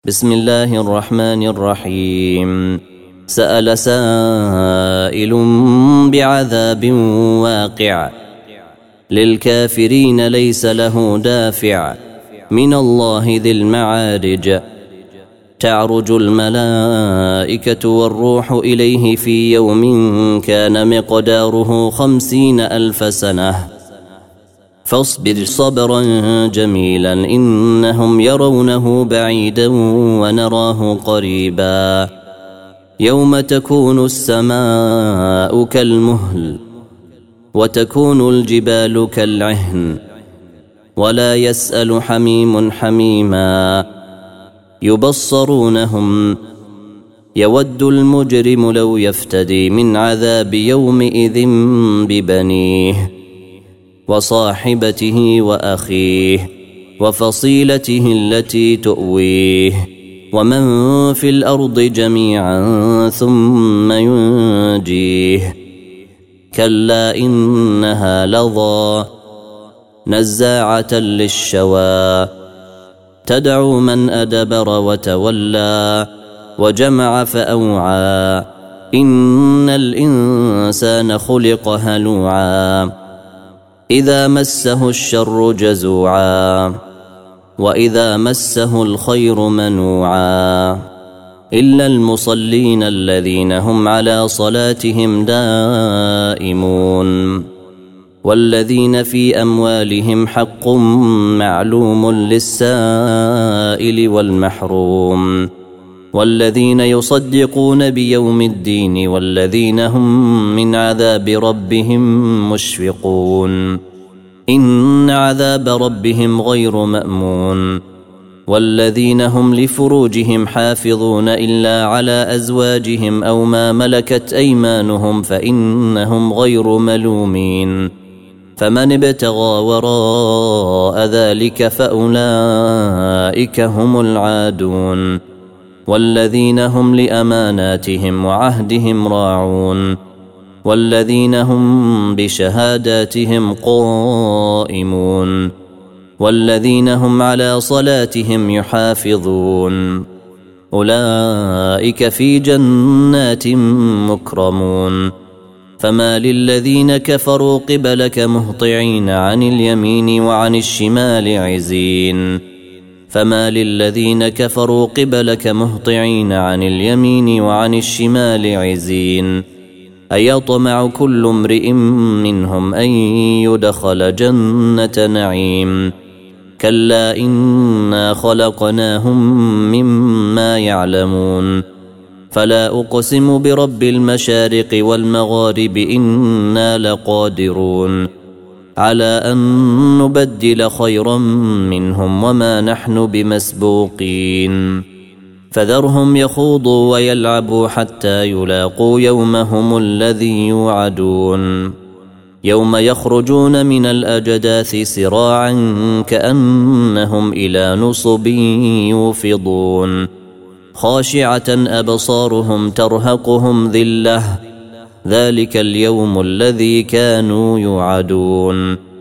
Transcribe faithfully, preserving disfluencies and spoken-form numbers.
بسم الله الرحمن الرحيم. سأل سائل بعذاب واقع للكافرين ليس له دافع من الله ذي المعارج. تعرج الملائكة والروح إليه في يوم كان مقداره خمسين ألف سنة فاصبر صبرا جميلا إنهم يرونه بعيدا ونراه قريبا. يوم تكون السماء كالمهل وتكون الجبال كالعهن ولا يسأل حميم حميما. يبصرونهم يود المجرم لو يفتدي من عذاب يومئذ ببنيه وصاحبته وأخيه وفصيلته التي تؤويه ومن في الأرض جميعا ثم ينجيه. كلا إنها لظى نزاعة للشوى تدعو من أدبر وتولى وجمع فأوعى. إن الإنسان خلق هلوعا إذا مسه الشر جزوعا وإذا مسه الخير منوعا. إلا المصلين الذين هم على صلاتهم دائمون والذين في أموالهم حق معلوم للسائل والمحروم والذين يصدقون بيوم الدين والذين هم من عذاب ربهم مشفقون. إن عذاب ربهم غير مأمون. والذين هم لفروجهم حافظون إلا على أزواجهم أو ما ملكت أيمانهم فإنهم غير ملومين. فمن ابتغى وراء ذلك فأولئك هم العادون. والذين هم لأماناتهم وعهدهم راعون والذين هم بشهاداتهم قائمون والذين هم على صلاتهم يحافظون. أولئك في جنات مكرمون. فما للذين كفروا قبلك مهطعين عن اليمين وعن الشمال عزين. فما للذين كفروا قبلك مهطعين عن اليمين وعن الشمال عزين. أيطمع كل امرئ منهم أن يدخل جنة نعيم. كلا إنا خلقناهم مما يعلمون. فلا أقسم برب المشارق والمغارب إنا لقادرون على أن نبدل خيرا منهم وما نحن بمسبوقين. فذرهم يخوضوا ويلعبوا حتى يلاقوا يومهم الذي يوعدون. يوم يخرجون من الأجداث سراعا كأنهم إلى نصب يوفضون. خاشعة أبصارهم ترهقهم ذلة ذلك اليوم الذي كانوا يوعدون.